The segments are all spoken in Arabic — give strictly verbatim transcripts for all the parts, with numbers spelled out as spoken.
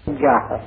جاهة،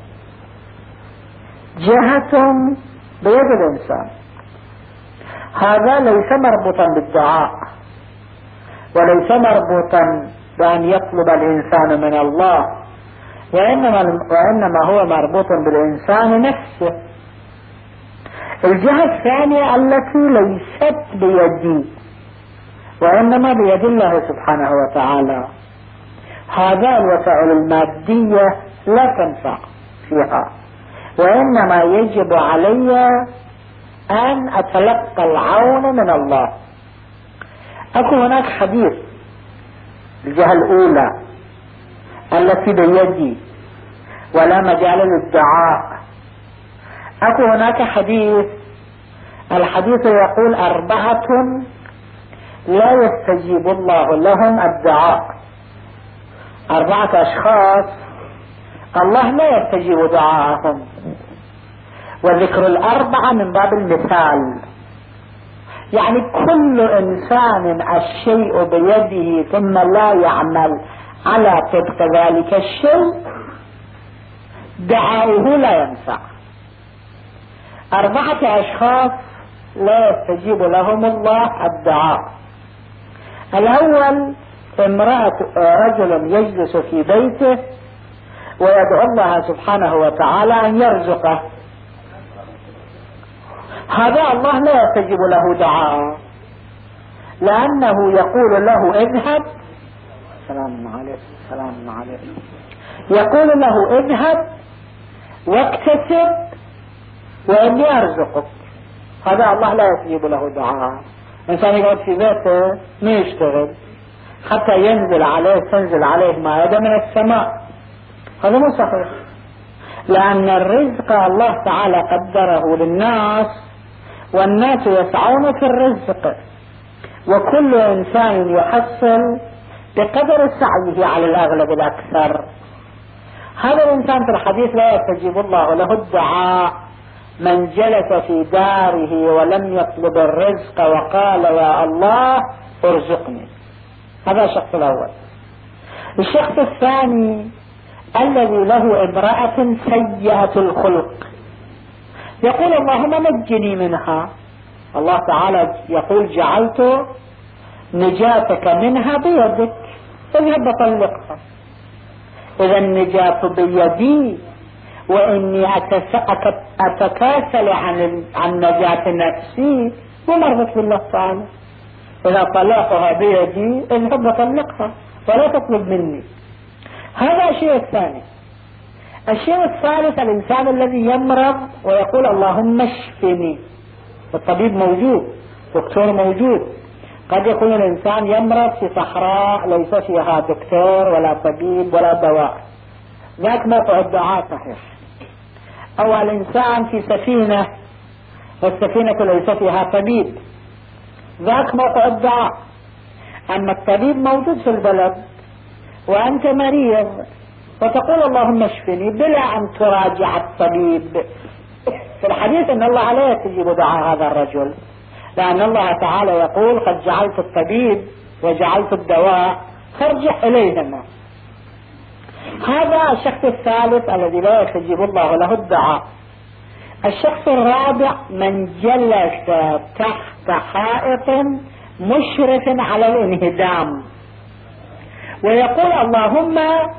جهة بيد الإنسان. هذا ليس مربوطا بالدعاء، وليس مربوطا بأن يطلب الإنسان من الله، وإنما, وإنما هو مربوط بالإنسان نفسه. الجهة الثانية التي ليست بيدي وإنما بيد الله سبحانه وتعالى، هذا الوسائل المادية لا تنفع فيها، وإنما يجب علي أن أتلقى العون من الله. أكو هناك حديث الجهة الأولى التي بيدي ولا مجال للدعاء. أكو هناك حديث، الحديث يقول أربعة لا يستجيب الله لهم الدعاء. أربعة أشخاص الله لا يستجيب دعاءهم، وذكر الأربعة من باب المثال، يعني كل إنسان الشيء بيده ثم لا يعمل على طبق ذلك الشيء دعاؤه لا ينفع. أربعة أشخاص لا يستجيب لهم الله الدعاء. الأول امرأة رجل يجلس في بيته ويدعو الله سبحانه وتعالى أن يرزقه، هذا الله لا يستجيب له دعاء، لأنه يقول له اذهب، سلام عليكم سلام عليكم، يقول له اذهب واكتسب وإني أرزقك. هذا الله لا يستجيب له دعاء. إنسان يقعد في بيته ما يشتغل حتى ينزل عليه تنزل عليه مائدة من السماء، هذا مو صحيح، لأن الرزق الله تعالى قدره للناس، والناس يسعون في الرزق، وكل إنسان يحصل بقدر سعيه على الأغلب الأكثر. هذا الإنسان في الحديث لا يستجيب الله له الدعاء من جلس في داره ولم يطلب الرزق وقال يا الله ارزقني. هذا الشخص الأول. الشخص الثاني الذي له امرأة سيئة الخلق، يقول اللهم نجني منها. الله تعالى يقول جعلت نجاتك منها بيدك، اذهب بطلقها. إذا النجاة بيدي، وإني أتكاسل عن عن نجاة نفسي ومرضت بالله تعالى. إذا طلقها بيدي اذهب بطلقها ولا تطلب مني. هذا الشيء الثاني. الشيء الثالث الإنسان الذي يمرض ويقول اللهم اشفني، الطبيب موجود، دكتور موجود. قد يكون الإنسان يمرض في صحراء ليس فيها دكتور ولا طبيب ولا دواء، ذاك موقع الدعاء صحيح. أو الإنسان في سفينة والسفينة ليس فيها طبيب، ذاك موقع الدعاء. أما الطبيب موجود في البلد وأنت مريض وتقول اللهم اشفني بلا أن تراجع الطبيب. في الحديث أن الله لا يستجيب دعاء هذا الرجل، لأن الله تعالى يقول قد جعلت الطبيب وجعلت الدواء فارجع إليهما. هذا الشخص الثالث الذي لا يستجيب الله له الدعاء. الشخص الرابع من جلس تحت حائط مشرف على الانهدام ويقول اللهم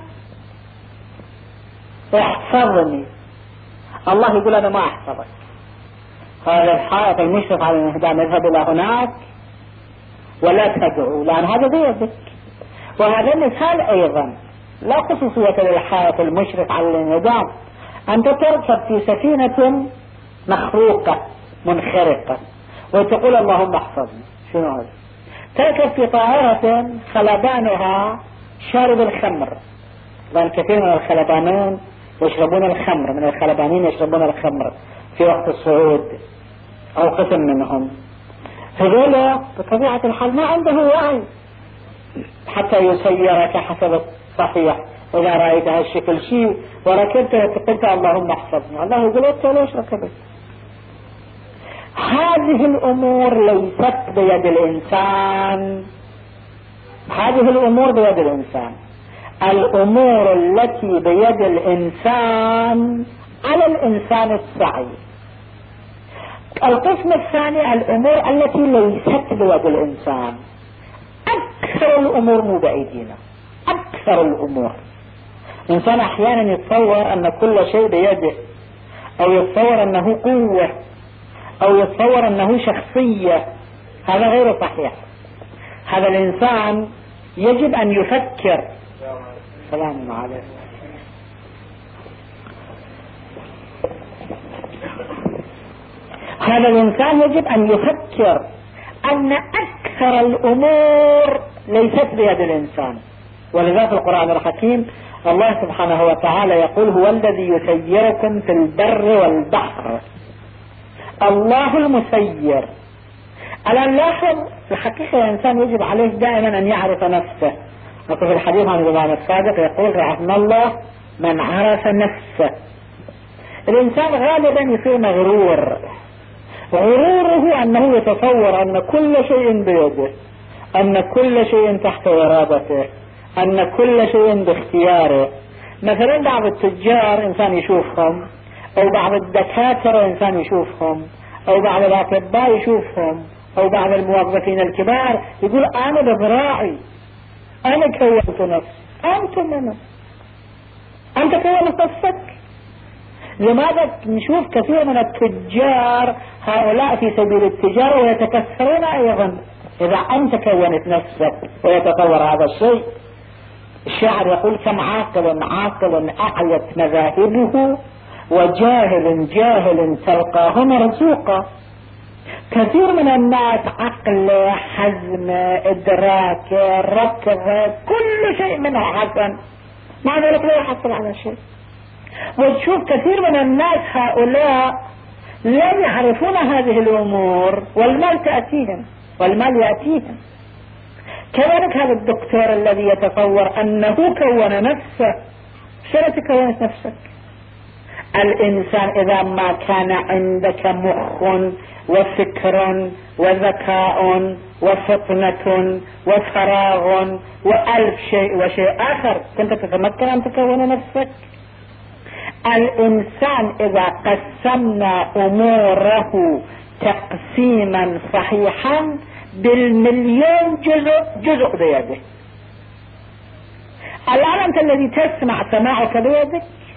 احفظني. الله يقول أنا ما أحفظك، هذا الحائط المشرف على الانهدام اذهب إلى هناك ولا تدعو، لأن هذا بيدك. وهذا مثال أيضا لا خصوصية للحائط المشرف على الانهدام. أنت تركب في سفينة مخروقة منخرقة وتقول اللهم احفظني، شنو هذا؟ تركب في طائرة خلبانها شارب الخمر، لأن كثير من الخلبانين يشربون الخمر، من الخلبانين يشربون الخمر في وقت الصعود أو قسم منهم. هذول بطبيعة الحال ما عنده وعي حتى يسيرك حسب الصحيح. إذا رأيت هالشكل شيء وركبت قلت اللهم احفظني، الله يقول أنت ليش ركبت؟ هذه الأمور ليست بيد الإنسان، هذه الأمور بيد الإنسان. الأمور التي بيد الإنسان على الإنسان السعي. القسم الثاني الأمور التي ليست بيد الإنسان. أكثر الأمور مو بأيدينا، أكثر الأمور. الإنسان أحيانا يتصور أن كل شيء بيده، أو يتصور أنه قوة، أو يتصور أنه شخصية. هذا غير صحيح. هذا الإنسان يجب أن يفكر. سلام عليكم. هذا الإنسان يجب أن يفكر أن أكثر الأمور ليست بيد الإنسان. ولذا في القرآن الحكيم الله سبحانه وتعالى يقول: هو الذي يسيركم في البر والبحر. الله المسير. ألا نلاحظ في الحقيقة الإنسان يجب عليه دائما أن يعرف نفسه. وفي الحديث عن الإمام الصادق يقول: رحم الله من عرف نفسه. الإنسان غالبا يصير مغرور. غروره أنه يتصور أن كل شيء بيده، أن كل شيء تحت إرادته، أن كل شيء باختياره. مثلا بعض التجار إنسان يشوفهم، أو بعض الدكاترة إنسان يشوفهم، أو بعض الأطباء يشوفهم، أو بعض الموظفين الكبار يقول: أنا بذراعي، أنا كونت نفسي. أنت من أنت كونت نفسك. لماذا نشوف كثير من التجار هؤلاء في سبيل التجارة ويتكسرون أيضا؟ إذا أنت كونت نفسك ويتصور هذا الشيء. الشاعر يقول: كم عاقل عاقل أعيت مذاهبه، وجاهل جاهل تلقاه مرزوقا. كثير من الناس عقل، حزم، إدراك، ركض، كل شيء منه حسن، مع ذلك لا يحصل على شيء. وتشوف كثير من الناس هؤلاء لا يعرفون هذه الأمور، والمال تأتيهم، والمال يأتيهم. كذلك هذا الدكتور الذي يتصور أنه كون نفسه. شلون تكونت نفسك؟ الإنسان إذا ما كان عندك مخ وفكر وذكاء وفطنة وفراغ وألف شيء وشيء آخر، كنت تتمكن أن تكون نفسك؟ الإنسان إذا قسمنا أموره تقسيما صحيحا بالمليون جزء جزء بيده. الآن أنت الذي تسمع سماعك بيدك.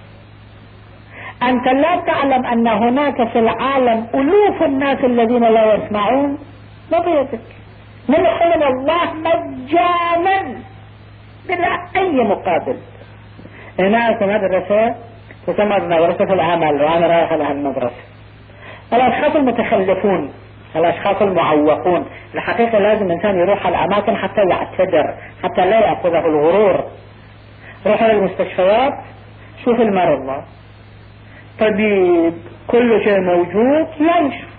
أنت لا تعلم أن هناك في العالم ألوف الناس الذين لا يسمعون، ما بيدك. منحهم الله مجانا بلا أي مقابل. هنا في مدرسة تسمى مدرسة العمل، وأنا رايح لها المدرسة. الأشخاص المتخلفون، الأشخاص المعوقون، الحقيقة لازم الإنسان يروح على الأماكن حتى يعتذر، حتى لا يأخذه الغرور. روح للمستشفيات، شوف المرضى، طبيب، كل شيء موجود، لا يشفى.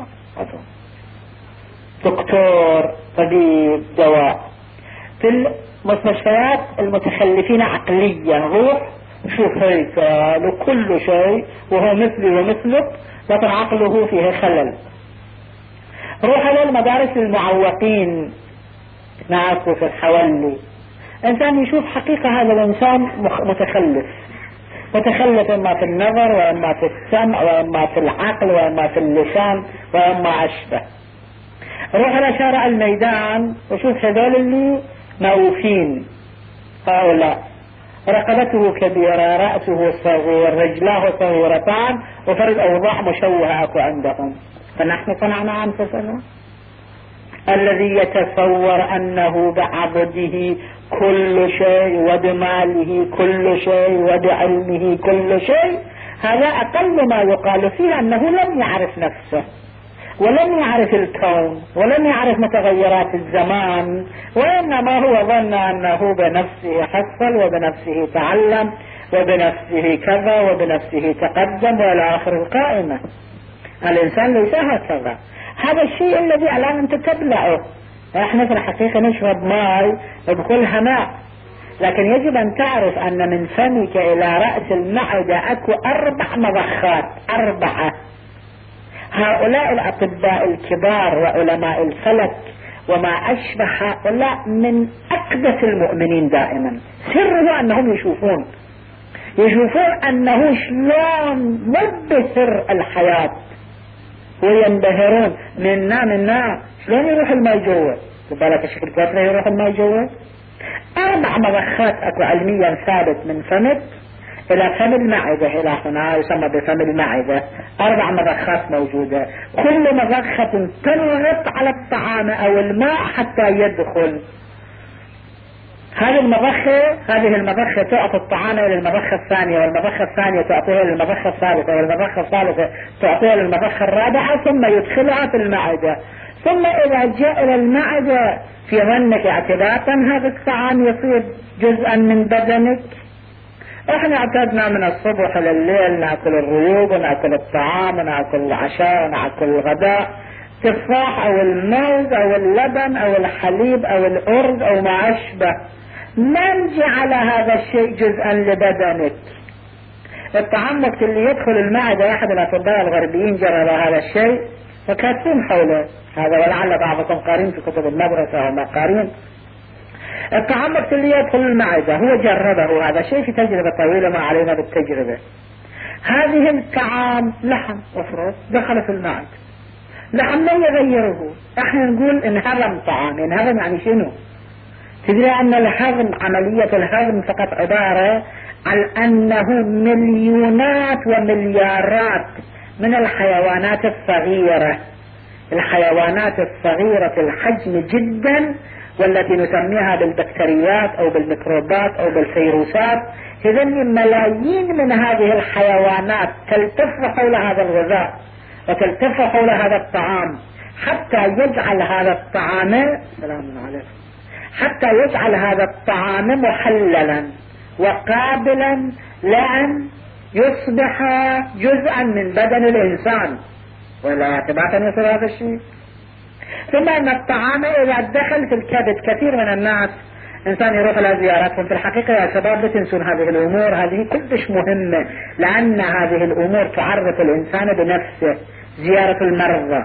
دكتور، طبيب، دواء. في المستشفيات المتخلفين عقليا، روح شوف هيكل وكل شيء وهو مثلي ومثلك، لكن عقله فيه خلل. روح للمدارس المعوقين، ناس في الحولي، انسان يشوف حقيقة هذا الانسان متخلف، متخلف اما في النظر، واما في السمع، واما في العقل، واما في اللسان، واما اشبه. روح على شارع الميدان وشوف هذول اللي موفين، هؤلاء رقبته كبيرة، رأسه صغير، رجلاه صغيرتان، وفرد أوضاع مشوهة أكو عندهم. فنحن صنعنا أنفسنا. الذي يتصور أنه بعبده كل شيء، وبماله كل شيء، وبعلمه كل شيء، هذا أقل ما يقال فيه أنه لم يعرف نفسه، ولم يعرف الكون، ولم يعرف متغيرات الزمان، وإنما هو ظن أنه بنفسه حصل، وبنفسه تعلم، وبنفسه كذا، وبنفسه تقدم، وإلى آخر القائمة. الإنسان ليس هكذا. هذا الشيء الذي الآن أنت تبلعه. احنا في الحقيقة نشرب ماء بكل هناء، لكن يجب أن تعرف أن من فمك إلى رأس المعدة أكو أربع مضخات، أربعة. هؤلاء الأطباء الكبار وعلماء الفلك وما أشبه هؤلاء من أقدس المؤمنين دائما. سره أنهم يشوفون يشوفون أنه شلون مبثر الحياة، وينبهرون منا منا شلون يروح الماء جوا. تبالك شكل كثرة يروح الماء جوا. أربع مضخات أكو علميا ثابت من فمك إلى فم المعدة، إلى هنا يسمى بفم المعدة. أربع مضخات موجودة، كل مضخة تضغط على الطعام أو الماء حتى يدخل. هذه المضخة هذه المضخة تعطي الطعام إلى المضخة الثانية، والمضخة الثانية تعطيها للمضخة الثالثة، والمضخة الثالثة تعطيها للمضخة الرابعة، ثم يدخلها في المعدة. ثم إذا جاء إلى المعدة في ظنك اعتباطا هذا الطعام يصير جزءا من بدنك. احنا اعتدنا من الصبح لليل ناكل الريوق وناكل الطعام وناكل العشاء وناكل الغداء، تفاح او الموز او اللبن او الحليب او الارز او ما اشبه. من جعل هذا الشيء جزءا لبدنك؟ الطعام وقت اللي يدخل المعدة، احد الاطباء الغربيين جرب هذا الشيء فكاتبين حوله هذا، ولعل بعضكم قارين في كتب المدرسة وما قارين. الطعام وقت اللي يدخل المعدة هو جربه هذا الشيء في تجربة طويلة ما علينا بالتجربة. هذه الطعام لحم وفرص دخل في المعدة، لحم لا يغيره. احنا نقول انهضم طعام، انهضم يعني شنو؟ تدري ان الهضم، عملية الهضم فقط عبارة عن انه مليونات ومليارات من الحيوانات الصغيرة، الحيوانات الصغيرة في الحجم جدا، والتي نسميها بالبكتريات او بالميكروبات او بالفيروسات. إذن ملايين من هذه الحيوانات تلتف حول هذا الغذاء وتلتف حول هذا الطعام حتى يجعل هذا الطعام سلام عليكم حتى يجعل هذا الطعام محللا وقابلا لأن يصبح جزءا من بدن الإنسان، ولا اعتباطا يصير هذا الشيء. ثم أن الطعام إذا دخل في الكبد، كثير من الناس إنسان يروح إلى زياراتهم، في الحقيقة يا شباب لا تنسون هذه الأمور، هذه كلش مهمة، لأن هذه الأمور تعرف الإنسان بنفسه. زيارة المرضى،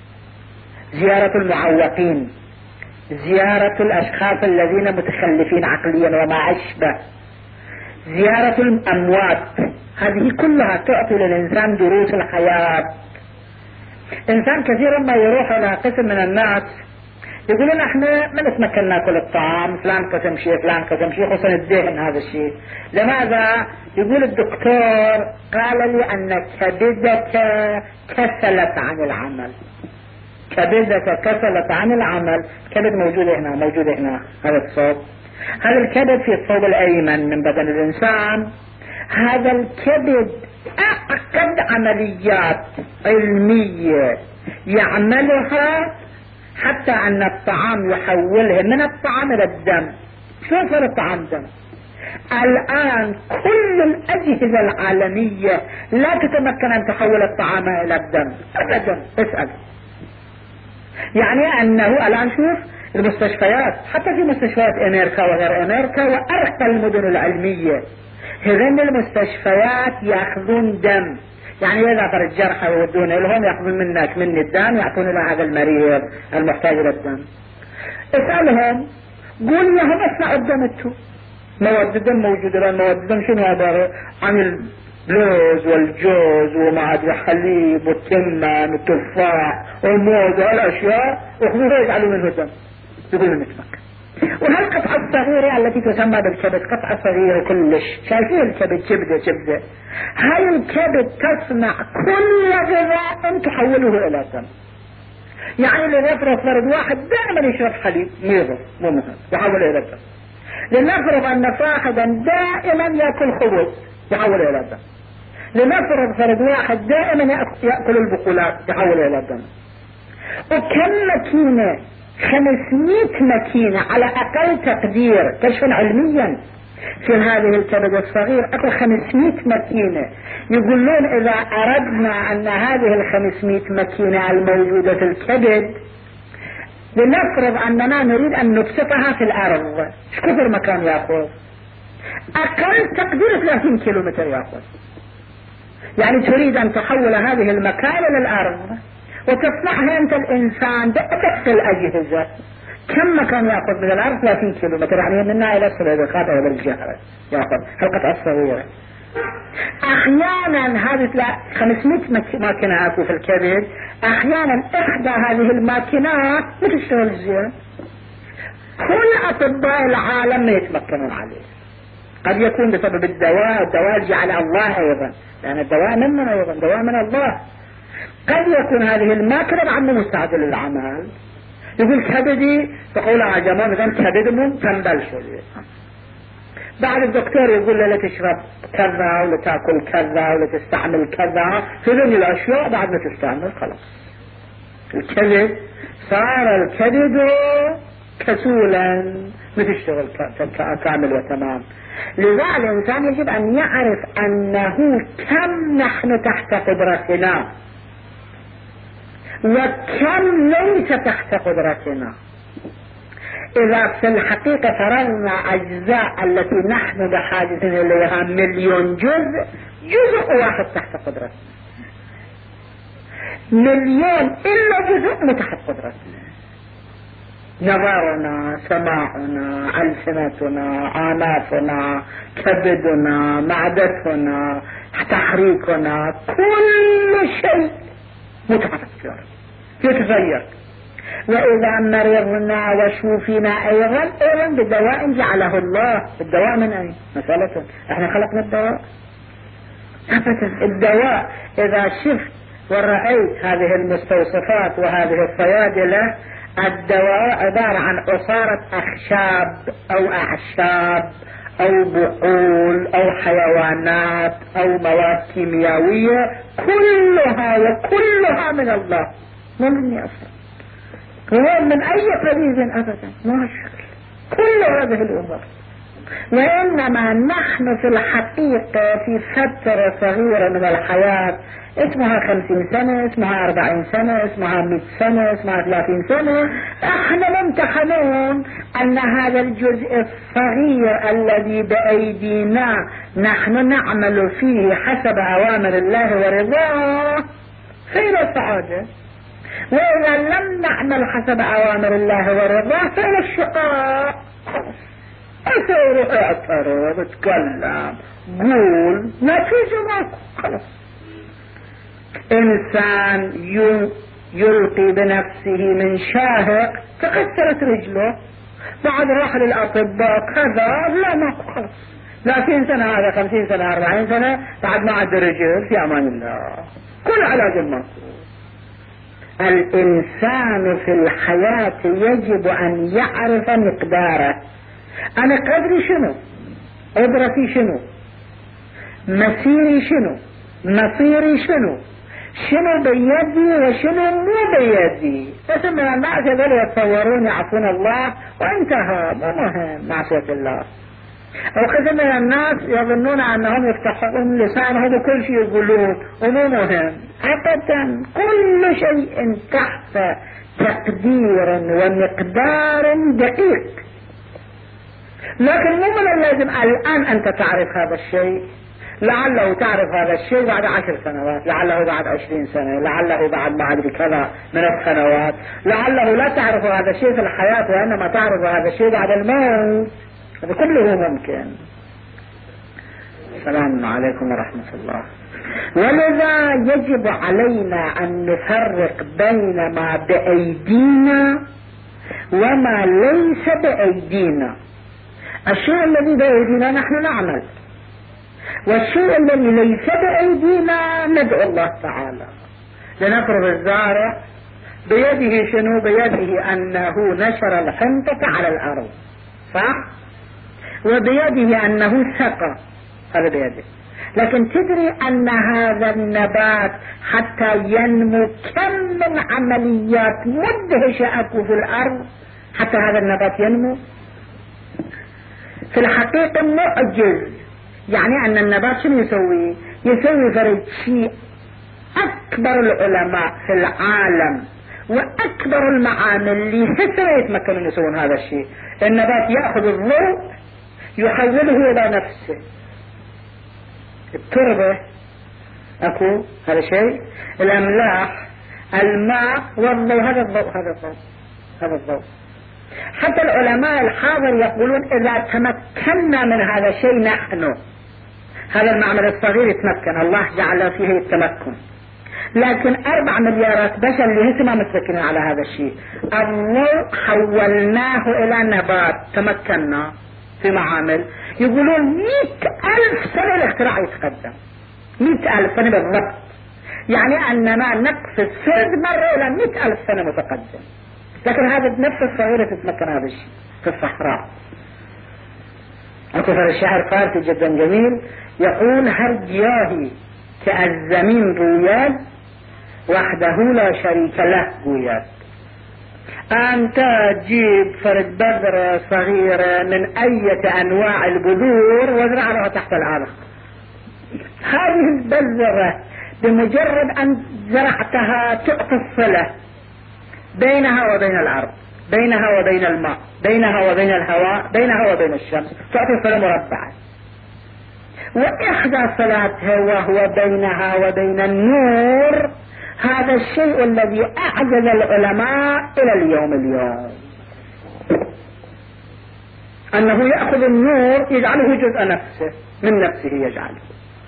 زيارة المعوقين، زيارة الأشخاص الذين متخلفين عقليا وما أشبه، زيارة الأموات، هذه كلها تعطي للإنسان دروس الحياة. إنسان كثيرا ما يروح إلى قسم من الناس يقولون احنا ما نتمكن ناكل الطعام، فلان قسم شيء فلان قسم شيء، خصوصا الدهن هذا الشيء. لماذا؟ يقول الدكتور قال لي ان كبدك كسلت عن العمل، كبدك كسلت عن العمل. كبد موجود هنا، موجود هنا هذا الصوب، هذا الكبد في الصوب الايمن من بدن الانسان. هذا الكبد اعقد عمليات علمية يعملها حتى ان الطعام يحوله من الطعام الى الدم. شلون صار الطعام دم؟ الان كل الاجهزة العالمية لا تتمكن ان تحول الطعام الى الدم ابدا. اسأل يعني انه الان شوف المستشفيات، حتى في مستشفيات امريكا وغير امريكا وارقى المدن العلمية، هذين المستشفيات ياخذون دم. يعني اذا فرد جرحى ويودون لهم ياخذون منك مني الدم يعطون الى هذا المريض المحتاج الى الدم. اسألهم قول لهم اصنعوا الدم انتو، مواد الدم موجودة. لان مواد الدم شنو عبارة عن اللوز والجوز ومع الحليب والتمن والتفاح والموز والاشياء، وخذوها يجعلوا منه الدم يقولوا نتمكن. وهالقطعة الصغيرة التي تسمى بالكبد قطعة صغيرة كلش، شايفين الكبد كبدة كبدة، هاي الكبد تصنع كل غذاء تحوله الى دم. يعني لنفرض فرد واحد دائما يشرب حليب ميضة مو مهم يحوله الى الدم. لنفرض ان صاحبا دائما يأكل خبز يحوله الى الدم. لنفرض فرد واحد دائما يأكل البقولات يحوله الى الدم. وكم ماكينة، خمسمائة ماكينة على اقل تقدير كشفا علميا في هذه الكبد الصغير، اكو خمسمائة ماكينة. يقولون اذا اردنا ان هذه الخمسمائة ماكينة الموجودة في الكبد لنفرض اننا نريد ان نبسطها في الارض، ايش كثر مكان ياخذ؟ اقل تقدير ثلاثين كيلومتر ياخذ. يعني تريد ان تحول هذه المكان الى الارض، وتصنعها أنت الإنسان بأدق الأجهزة. كم مكان يأخذ من الأرض؟ ثلاثين كيلو متر، يعني منها إلى السلوبقات أو بالجهرة يأخذ حلقة الصغيرة. أحيانا هذه خمسمائة ماكينة أكو في الكبد، أحيانا إحدى هذه الماكينات ما تشتغل زين، كل أطباء العالم ما يتمكنون عليه. قد يكون بسبب الدواء، الدواء جعل الله أيضا، لأن الدواء مننا أيضا، دواء من الله. قد يكون هذه الماكينة بعد مستعد للعمل. يقول كبدي، تقول يا جماعة مثلا كبد من تنبل شوية، بعد الدكتور يقول له لا تشرب كذا ولا تاكل كذا ولا تستعمل كذا، هذول الاشياء بعد ما تستعمل خلاص الكبد صار الكبد كسولا ما تشتغل كامل وتمام. لذا الانسان يجب ان يعرف انه كم نحن تحت قدرتنا وكم ليس تحت قدرتنا. إذا في الحقيقة فرضنا أجزاء التي نحن بحاجة إليها مليون جزء، جزء واحد تحت قدرتنا، مليون إلا جزء من تحت قدرتنا. نظرنا، سماعنا، ألسنتنا، آنافنا، كبدنا، معدتنا، تحريكنا، كل شيء متفكر يتغير. وإذا مرضنا وشوفنا أيضا أيضا بدواء جعله الله. الدواء من أين؟ مسألة احنا خلقنا الدواء أبدا. الدواء إذا شفت ورأيت هذه المستوصفات وهذه الصيادلة، الدواء عبارة عن عصارة أخشاب أو أعشاب أو بقول أو حيوانات أو مواد كيميائية، كلها وكلها من الله، ما مني أصلا، هو من أي قريب أبدا، ما شكل كل هذه الأمور. وإنما نحن في الحقيقة في فترة صغيرة من الحياة، اسمها خمسين سنة، اسمها أربعين سنة، اسمها مئة سنة، اسمها ثلاثين سنة، احنا ممتحنون أن هذا الجزء الصغير الذي بأيدينا نحن نعمل فيه حسب أوامر الله ورضاه خير السعادة. وإذا لم نعمل حسب أوامر الله ورضاه فإلى الشقاء. أثير اعترض، اتكلم، قول، نتيجة ماكو، خلاص. إنسان يلقي بنفسه من شاهق تكسرت رجله، بعد راح للأطباء كذا، لا ماكو، خلاص. ثلاثين سنة هذا، خمسين سنة، أربعين سنة، بعد ما عاد رجل، في أمان الله، كل علاج ماكو. الإنسان في الحياة يجب أن يعرف مقداره. أنا قدري شنو، قدرتي شنو، مسيري شنو، مصيري شنو، شنو بيدي وشنو مو بيدي. فسمع الناس يقولوا يتصورون يعصون الله وانتهى، مو مهم معصية الله. أو قسم من الناس يظنون أنهم يفتحون لسانهم وكل شيء يقولون ومو مهم أبدا. كل شيء تحت تقدير ومقدار دقيق، لكن مو من اللازم الآن أنت تعرف هذا الشيء. لعله تعرف هذا الشيء بعد عشر سنوات، لعله بعد عشرين سنة، لعله بعد ما أدري كذا من السنوات، لعله لا تعرف هذا الشيء في الحياة وإنما تعرف هذا الشيء بعد الموت. هذا كله ممكن. السلام عليكم ورحمة الله. ولذا يجب علينا أن نفرق بين ما بأيدينا وما ليس بأيدينا. الشيء الذي بأيدينا نحن نعمل، والشيء الذي ليس بأيدينا ندعو الله تعالى. لنفرض الزارع بيده شنو؟ بيده أنه نشر الحنطة على الأرض، صح؟ وبيده أنه سقى، هذا بيده. لكن تدري أن هذا النبات حتى ينمو كم من عمليات مدهشة أكو في الأرض حتى هذا النبات ينمو؟ في الحقيقة معجز. يعني أن النبات شنو يسوي؟ يسوي فرد شيء أكبر العلماء في العالم وأكبر المعامل اللي هسه يتمكنون يسوون هذا الشيء. النبات يأخذ الضوء يحوله إلى نفسه. التربة أكو هذا شيء، الأملاح الماء والضوء، هذا الضوء هذا الضوء هذا الضوء. حتى العلماء الحاضر يقولون إذا تمكنا من هذا الشيء نحن، هذا المعمل الصغير يتمكن، الله جعل فيه التمكن، لكن أربع مليارات بشر اللي هسه ما متمكنين على هذا الشيء. الضوء حولناه إلى نبات، تمكنا في معامل. يقولون مئة ألف سنة الاختراع يتقدم، مئة ألف سنة بالضبط، يعني أننا نقفز ثلث مرة إلى مئة ألف سنة متقدم. لكن هذا بنفس الصغيرة تتمكن هذا الشيء في الصحراء. أكثر الشعر فارسي جدا جميل يقول: هر جاهی که از زمین روید وحده لا شريك له گوید. أنت تجيب فرد بذرة صغيرة من أية أنواع البذور وازرع لها تحت الأرض. هذه البذرة بمجرد أن زرعتها تعطي الصلة بينها وبين الأرض، بينها وبين الماء، بينها وبين الهواء، بينها وبين الشمس، تعطي صلة مربعة. وإحدى صلاتها وهو بينها وبين النور، هذا الشيء الذي أعجز العلماء إلى اليوم اليوم، أنه يأخذ النور يجعله جزء نفسه من نفسه يجعله.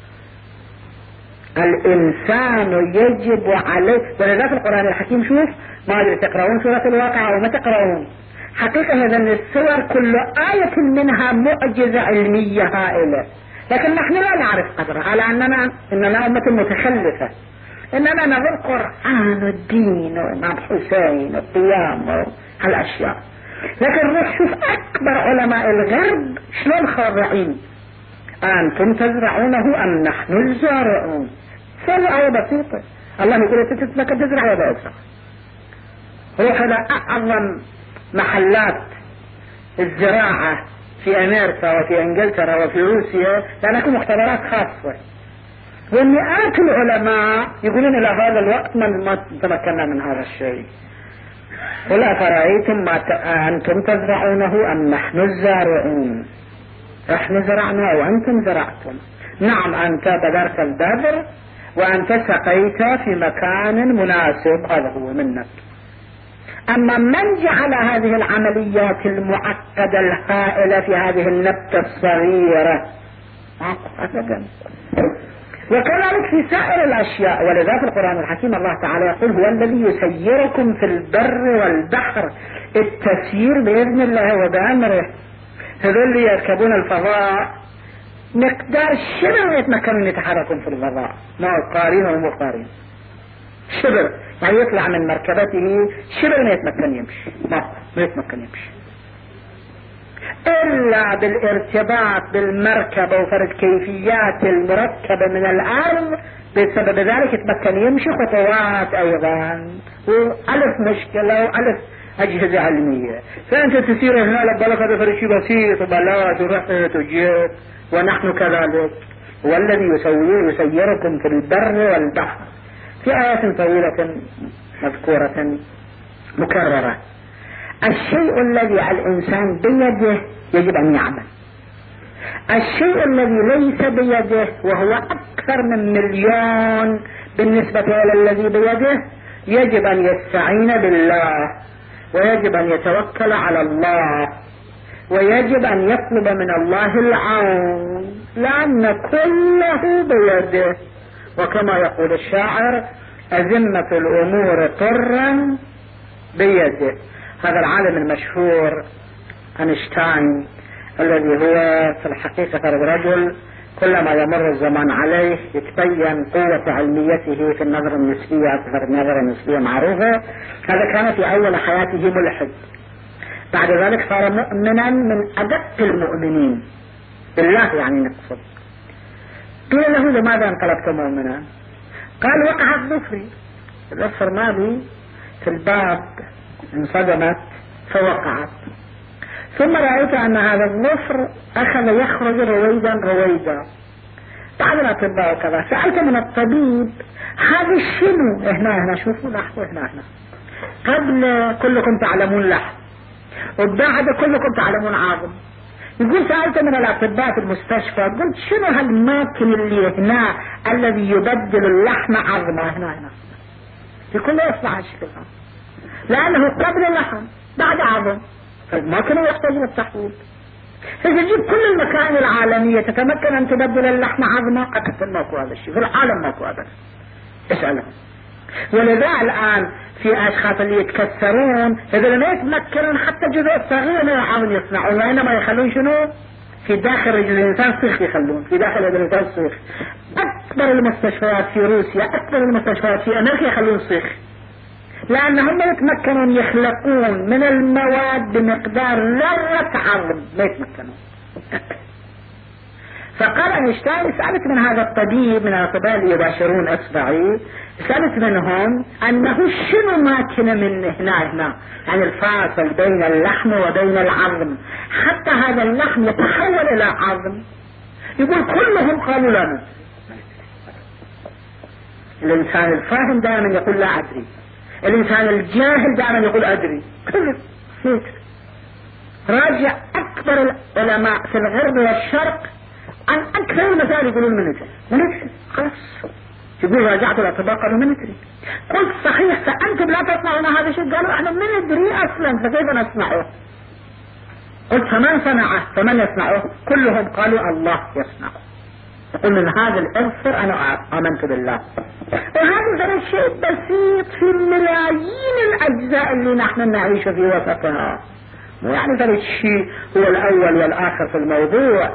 الإنسان يجب عليه، ولذلك القرآن الحكيم شوف ما أدري تقرؤون سورة الواقعة أو ما تقرؤون، حقيقة هذا السور كل آية منها معجزة علمية هائلة، لكن نحن لا نعرف قدرها على أننا إننا أمة متخلفة، إننا نظر قرآن والدين وإمام حسين والقيام وهالأشياء. لكن روح شوف أكبر علماء الغرب شلون خاضعين: أنتم تزرعونه أم نحن الزارعون. سألوا آية بسيطة، الله يقول تتسلك تزرع يا بأسرع. روح إلى أعظم محلات الزراعة في أمريكا وفي إنجلترا وفي روسيا، لأنكم مختبرات خاصة، ومئات العلماء يقولون إلى هذا الوقت ما تمكنا من هذا الشيء. قل أفرأيتم ما ت... أنتم تزرعونه أم نحن الزارعون. نحن زرعنا وأنتم زرعتم. نعم أنت بذرت البذر وأنت سقيت في مكان مناسب، هذا هو منك. أما من جعل هذه العمليات المعقدة الهائلة في هذه النبتة الصغيرة أبدا. وكذلك في سائر الأشياء، ولذلك القرآن الحكيم الله تعالى يقول: هو الذي يسيركم في البر والبحر. التسيير بإذن الله وبأمره. هذول اللي يركبون الفضاء مقدار شبر يتمكنون يتحركون في الفضاء، ما قارين ومقارين. شبر يعني يطلع من مركبته شبر ما يتمكن يمشي، ما ما يتمكن يمشي إلا بالارتباط بالمركبة وفرد كيفيات المركبة من الأرض، بسبب ذلك يتمكن يمشي خطوات أيضا، وألف مشكلة وألف أجهزة علمية. فأنت تسير هنا لبالك هذا فرد شيء بسيط وبلات ورحت وجيت، ونحن كذلك. والذي يسير يسيركم في البر والبحر، في آيات طويلة مذكورة مكررة. الشيء الذي على الإنسان بيده يجب أن يعمل، الشيء الذي ليس بيده وهو أكثر من مليون بالنسبة إلى الذي بيده يجب أن يستعين بالله، ويجب أن يتوكل على الله، ويجب أن يطلب من الله العون، لأن كله بيده. وكما يقول الشاعر: أزمة الأمور طرا بيده. هذا العالم المشهور أينشتاين الذي هو في الحقيقة الرجل كلما يمر الزمان عليه يتبين قوة علميته في النظر النسبية، أكثر النظر النسبية معروفة. هذا كان في أول حياته ملحد، بعد ذلك صار مؤمنا من أدق المؤمنين بالله، يعني نقصد. قيل له: لماذا انقلبت مؤمنا؟ قال: وقع الظفري، الظفر مالي في الباب انصدمت فوقعت، ثم رأيت أن هذا الظفر أخذ يخرج رويدا رويدا. بعض الأطباء وكذا سألت من الطبيب: هذا شنو؟ هنا هنا شوفوا لحظة، هنا هنا قبل كلكم تعلمون لحم، وبعد كلكم تعلمون عظم. يقول سألت من الأطباء في المستشفى، قلت: شنو هالماكن اللي هنا الذي يبدل اللحم عظمه؟ هنا هنا يكون لا يصلح الشكل هذا، لأنه قبل اللحم بعد عظم، فما كانوا يحتاجون التحويل. فتجيب كل المكائن العالمية تتمكن أن تبدل اللحم عظمة، أكثر ماكو هذا الشيء في العالم، ماكو هذا. اسألهم. ولذا الآن في أشخاص اللي يتكسرون هذول ما يتمكنون حتى جزء صغير من العظم يصنعون، وإنما يخلون شنو في داخل رجل الإنسان صيخ، يخلون في داخل رجل الإنسان صيخ. أكبر المستشفيات في روسيا، أكبر المستشفيات في أمريكا يخلون صيخ، لأنهم يتمكنون يخلقون من المواد بمقدار ذرة عظم، ما يتمكنون. فقال أينشتاين، سألت من هذا الطبيب من الأطباء اللي يباشرون أصبعي، سألت منهم أنه شنو ماكنة من هنا هنا، يعني الفاصل بين اللحم وبين العظم حتى هذا اللحم يتحول إلى عظم. يقول كلهم قالوا لا ندري. الإنسان الفاهم دائما يقول لا أدري، الإنسان الجاهل دائما يقول أدري. كله هيك. راجع أكبر العلماء في الغرب والشرق عن أكثر المسائل يقولون من ندري من ندري خلاص. يقول راجعت الأطباء قالوا من ندري. قلت صحيح، فأنتم لا تصنعون هذا الشيء. قالوا احنا من ندري أصلا، فكيف نصنعه؟ قلت فمن صنعه؟ فمن يصنعه؟ كلهم قالوا الله يصنعه. يقول من هذا الأنصر أنا آمنت بالله. وهذا الشيء بسيط في ملايين الأجزاء اللي نحن نعيش في وسطها، مو يعني ذلك الشيء هو الأول والآخر في الموضوع.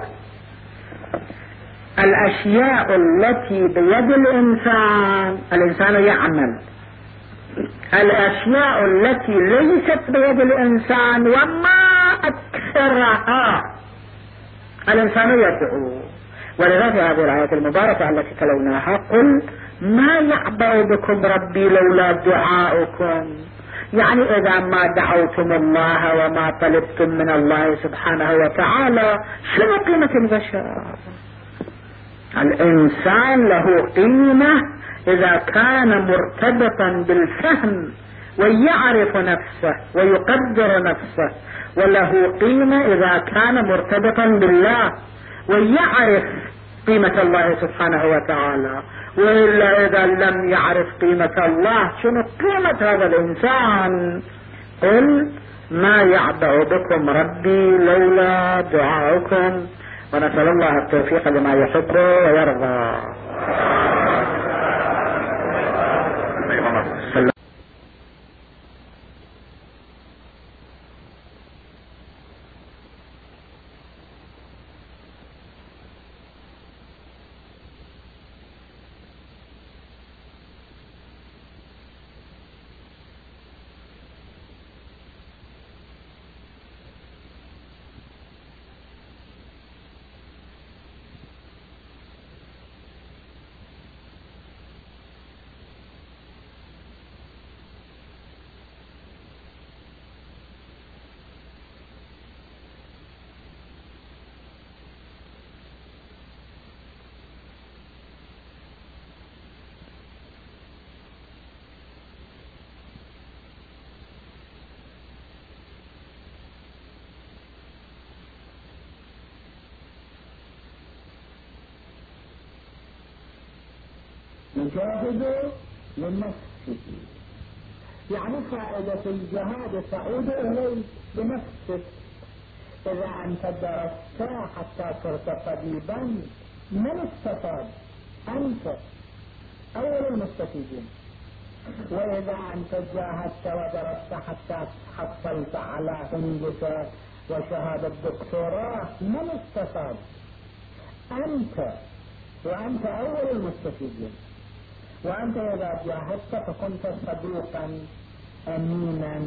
الأشياء التي بيد الإنسان، الإنسان يعمل. الأشياء التي ليست بيد الإنسان وما أكثرها الإنسان يدعو. ولذلك هذه الآية المباركة التي تلوناها قل ما يعبأ بكم ربي لولا دعاؤكم، يعني إذا ما دعوتم الله وما طلبتم من الله سبحانه وتعالى شنو قيمة البشر؟ الإنسان له قيمة إذا كان مرتبطا بالفهم ويعرف نفسه ويقدر نفسه، وله قيمة إذا كان مرتبطا بالله ويعرف قيمة الله سبحانه وتعالى. وإلا إذا لم يعرف قيمة الله شنو قيمة هذا الإنسان؟ قل ما يعبأ بكم ربي لولا دعاؤكم. ونسأل الله التوفيق لما يحب ويرضى. يجاهد لنفسه، يعني فائدة الجهاد تعود إليه بنفسك. إذا أنت درست حتى صرت طبيبا من استفاد؟ أنت أول المستفيدين. وإذا أنت جاهدت ودرست حتى حصلت على هندسة وشهادة دكتوراه من استفاد؟ أنت، وأنت أول المستفيدين. وأنت إذا جاهدت فكنت صديقا أمينا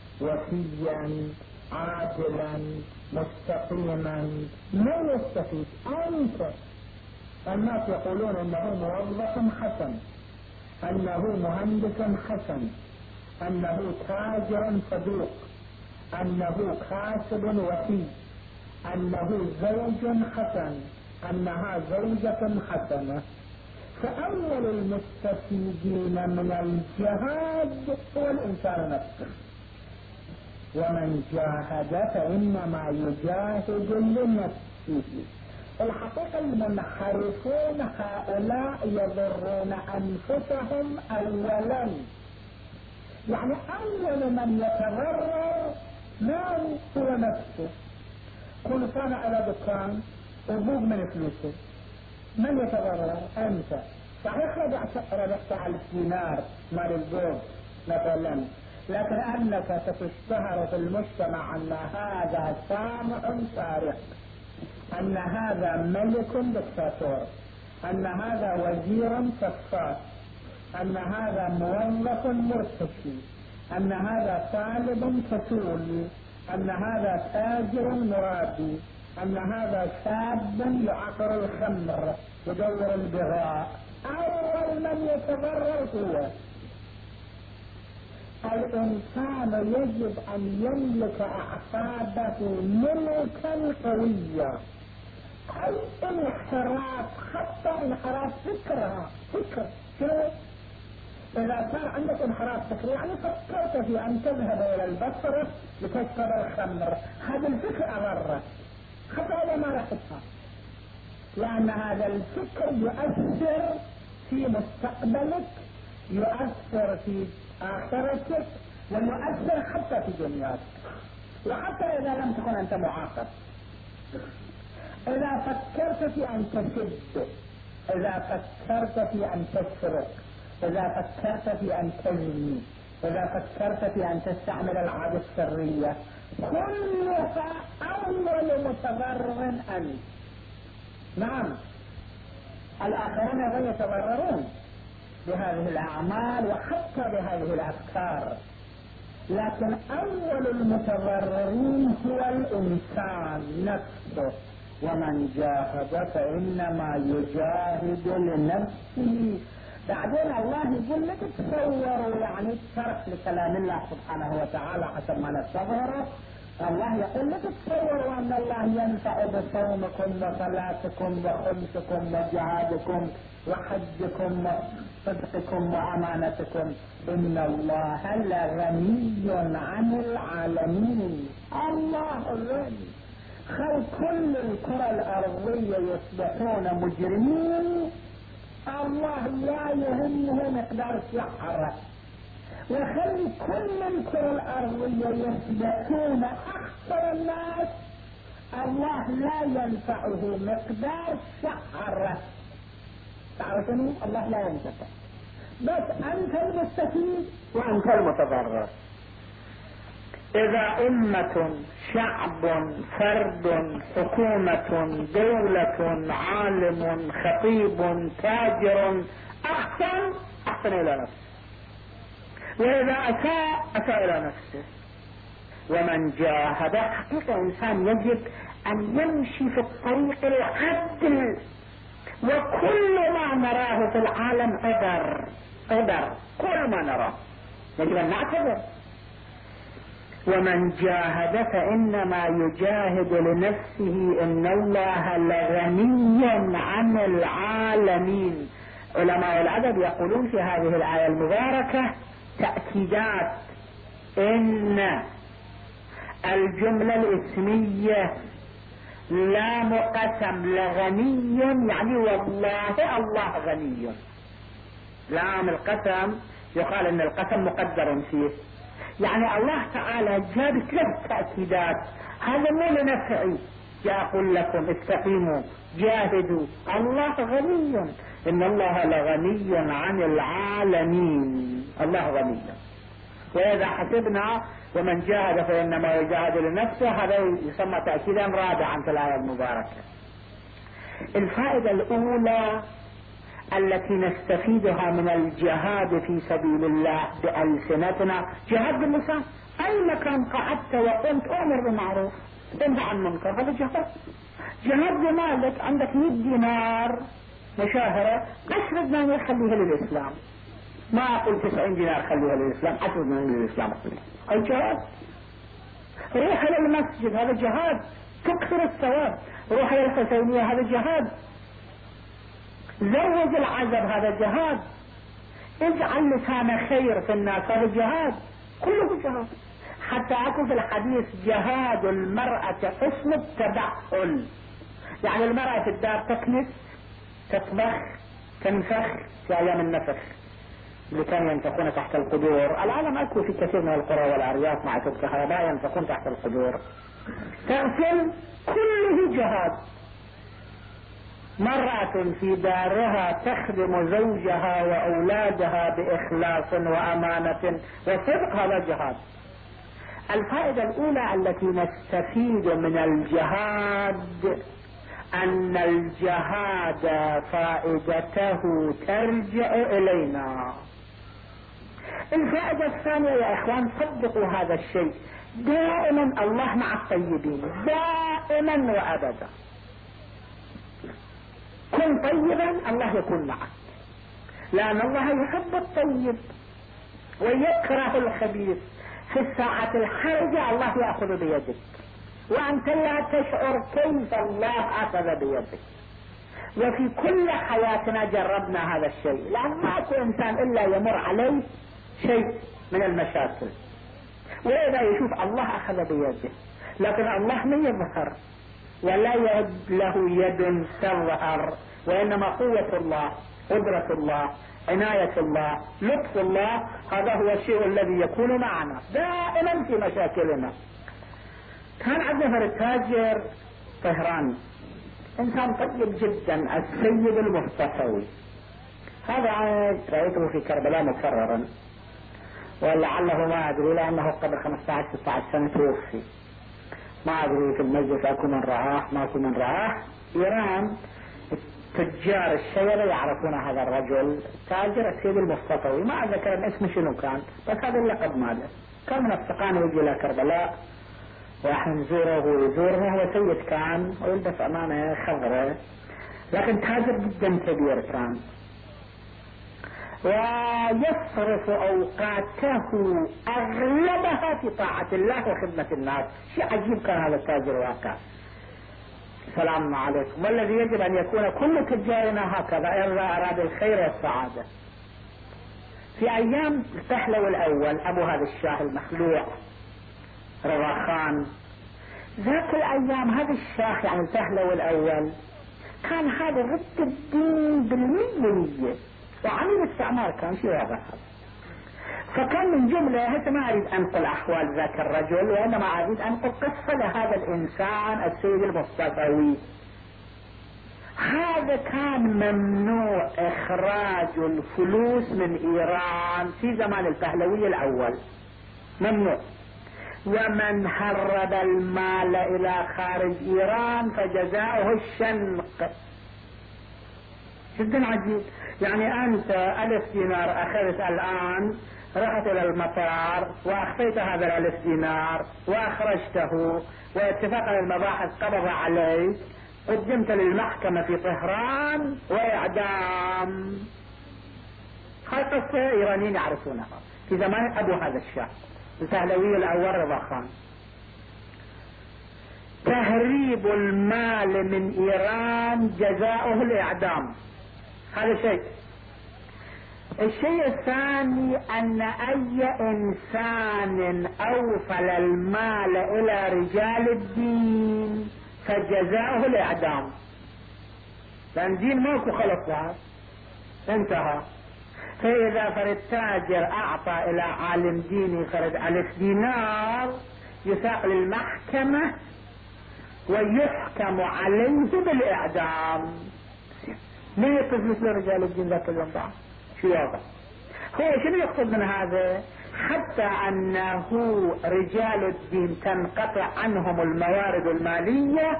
وفيا عادلا مستقيما، من يستفيد؟ أنت. الناس يقولون أنه موظف حسن، أنه مهندس حسن، أنه تاجر صدوق، أنه كاسب وفي، أنه زوج حسن، أنها زوجة حسنة. فأول المستفيدين من الجهاد هو الإنسان نفسه. ومن جاهد فإنما يجاهد لنفسه. الحقيقة المنحرفون هؤلاء يضرون أنفسهم أولا يعني أول من يتضرر من هو نفسه. كل سنة على دكان وبوق من فلوسه، من يتضرر؟ أنت. صحيح ربحت على الدينار مال البوق مثلا، لكن أنك ستشتهر في المجتمع أن هذا سامع سارق، أن هذا ملك دكتاتور، أن هذا وزير سفاح، أن هذا موظف مرتشي، أن هذا طالب فصول، أن هذا تاجر مرابي، أن هذا شاب يعطر الخمر يدور البغاء. أول من يتضرر هو الإنسان. يجب أن يملك أعصابه ملكا قويا. الانحراف حتى انحراف فكرة فكر شنو؟ إذا صار عندك انحراف فكري يعني فكرت في أن تذهب إلى البصرة لتشرب الخمر، هذا الفكر أضرك حتى إذا ما رحتها، لأن هذا الفكر يؤثر في مستقبلك، يؤثر في آخرتك، ويؤثر حتى في دنياك، وحتى إذا لم تكن أنت معاقب. إذا فكرت في أن تسد، إذا فكرت في أن تسرق، إذا فكرت في أن تزني، إذا فكرت في أن تستعمل العادة السرية، كلها أول متضرر أنت. نعم، الآخرون أيضا يتضررون بهذه الأعمال وحتى بهذه الأفكار، لكن أول المتضررين هو الإنسان نفسه. ومن جاهد فإنما يجاهد لنفسه. بعدين الله يقول لك تصوروا، يعني الشرح لكلام الله سبحانه وتعالى حسب ما نستظهره. الله يقول لك تصوروا أن الله ينفع بصومكم وصلاتكم وخمسكم وجهادكم وحجكم وصدقكم وأمانتكم، إن الله لغني عن العالمين. الله غني. خل كل الكرة الأرضية يصبحون مجرمين، الله لا يهمه مقدار الشعر. وخلي كل الكرة الأرضية يصبحون أحسن الناس، الله لا ينفعه مقدار الشعر. تعرفون الله لا ينفع، بس أنت المستفيد وأنت المتضرر. إذا أمة، شعب، فرد، حكومة، دولة، عالم، خطيب، تاجر أحسن أحسن إلى نفسه، وإذا أساء أساء إلى نفسه. ومن جاهد، حقيقة إنسان يجب أن يمشي في الطريق العدل، وكل ما نراه في العالم عبر عبر كل ما نراه يجب أن نعتبر. ومن جاهد فإنما يجاهد لنفسه، إن الله لغني عن العالمين. علماء الأدب يقولون في هذه الآية المباركة تأكيدات. إن الجملة الاسمية لا مقسم لغني، يعني والله الله غني. لام القسم يقال ان القسم مقدر فيه، يعني الله تعالى جاب ثلاث تأكيدات. هذا مو لنفعي، جاء أقول لكم استقيموا جاهدوا، الله غني، إن الله لغني عن العالمين. الله غني. وإذا حسبنا ومن جاهد فإنما يجاهد لنفسه، هذا يسمى تأكيدا رابعا في الآية المباركة. الفائدة الأولى التي نستفيدها من الجهاد في سبيل الله بألسنتنا، جهاد باللسان. أي مكان قعدت وقمت أمر بالمعروف تنهى عن المنكر، هذا جهاد. جهاد بمالك، عندك مئة دينار مشاهرة، عشرة دنانير خليها للإسلام. ما أقول تسعين دينار خليها للإسلام، عشرة دنانير للإسلام. أي جهاد. روح إلى المسجد، هذا جهاد، تكثر الثواب. روح إلى الحسينية، هذا جهاد. زوج العزب، هذا جهاد. اجعل لسان خير في الناس، هذا جهاد. كله جهاد. حتى أكو في الحديث جهاد المرأة حسن التبعل، يعني المرأة في الدار تكنس، تطبخ، تنفخ في أيام النفخ، اللي كانوا ينفقون تحت القدور. العالم اكو في كثير من القرى والارياف مع الكهرباء ينفقون تحت القدور. تغسل كله جهاد. مرأة في دارها تخدم زوجها وأولادها بإخلاص وأمانة وصدق، هذا جهاد. الفائدة الأولى التي نستفيد من الجهاد أن الجهاد فائدته ترجع إلينا. الفائدة الثانية يا إخوان، صدقوا هذا الشيء، دائما الله مع الطيبين، دائما وأبدا. كن طيبا الله يكون معك، لأن الله يحب الطيب ويكره الخبيث. في الساعة الحرجة الله يأخذ بيدك وأنت لا تشعر كيف الله أخذ بيدك. وفي كل حياتنا جربنا هذا الشيء، لأن ماكو إنسان إلا يمر عليه شيء من المشاكل وإذا يشوف الله أخذ بيده. لكن الله من يظهر ولا يد له يد تظهر، وإنما قوة الله، قدرة الله، عناية الله، لطف الله، هذا هو الشيء الذي يكون معنا دائما في مشاكلنا. كان عندنا تاجر طهران انسان طيب جدا، السيد المصطفوي. هذا رأيته في كربلاء مكررا، ولعله ما ادري لانه قبل خمسة عشر ستة عشر سنة توفي. ما ادري في المجلس اكو من رآه ما اكو من رآه. ايران تجار الشجرة يعرفون هذا الرجل تاجر السيد المصطفوي، ما اذكر الاسم شنو كان، بس هذا اللقب ماله. كان من السقانة يجي الى كربلاء واحد نزوره ويزورنا. هو سيد كان ويلبس امامه خضراء، لكن تاجر جدا كبير كان، ويصرف اوقاته اغلبها في طاعة الله وخدمة الناس. شيء عجيب كان هذا التاجر واقع. السلام عليكم. والذي يجب ان يكون كل تجارنا هكذا اذا اراد الخير والسعادة. في ايام الفحلو الاول ابو هذا الشاه المخلوع رضا خان، ذاك الايام هذا الشاه يعني الفحلو الاول كان هذا ضد الدين بالمية مية، وعميل استعمار كان شيء واضح. فكان من جملة، هسه ما اريد انقل احوال ذاك الرجل وانما اريد انقل قصة لهذا الانسان السيد المصطفوي. هذا كان ممنوع اخراج الفلوس من ايران في زمان الفهلوي الاول، ممنوع. ومن هرب المال الى خارج ايران فجزاؤه الشنق. جدا عجيب. يعني انت الف دينار اخذت الان، رحت الى المطار واخفيت هذا الالف دينار واخرجته، واتفاقا المباحث قبض عليك، قدمت للمحكمة في طهران واعدام. هاي قصة ايرانيين يعرفونها في زمان ابو هذا الشاه الفهلوي الاول رضا خان. تهريب المال من ايران جزاؤه الاعدام، هذا شيء. الشيء الثاني ان اي انسان اوصل المال الى رجال الدين فجزاؤه الاعدام، لان دين ماكو خلص لها انتهى. فاذا فرد تاجر اعطى الى عالم ديني فرد الف دينار يساق للمحكمة ويحكم عليه بالاعدام. ليه يقف مثل رجال الدين ذاك اليوم بعد؟ شو واضح. هو شنو يقصد من هذا؟ حتى انه رجال الدين تنقطع عنهم الموارد المالية،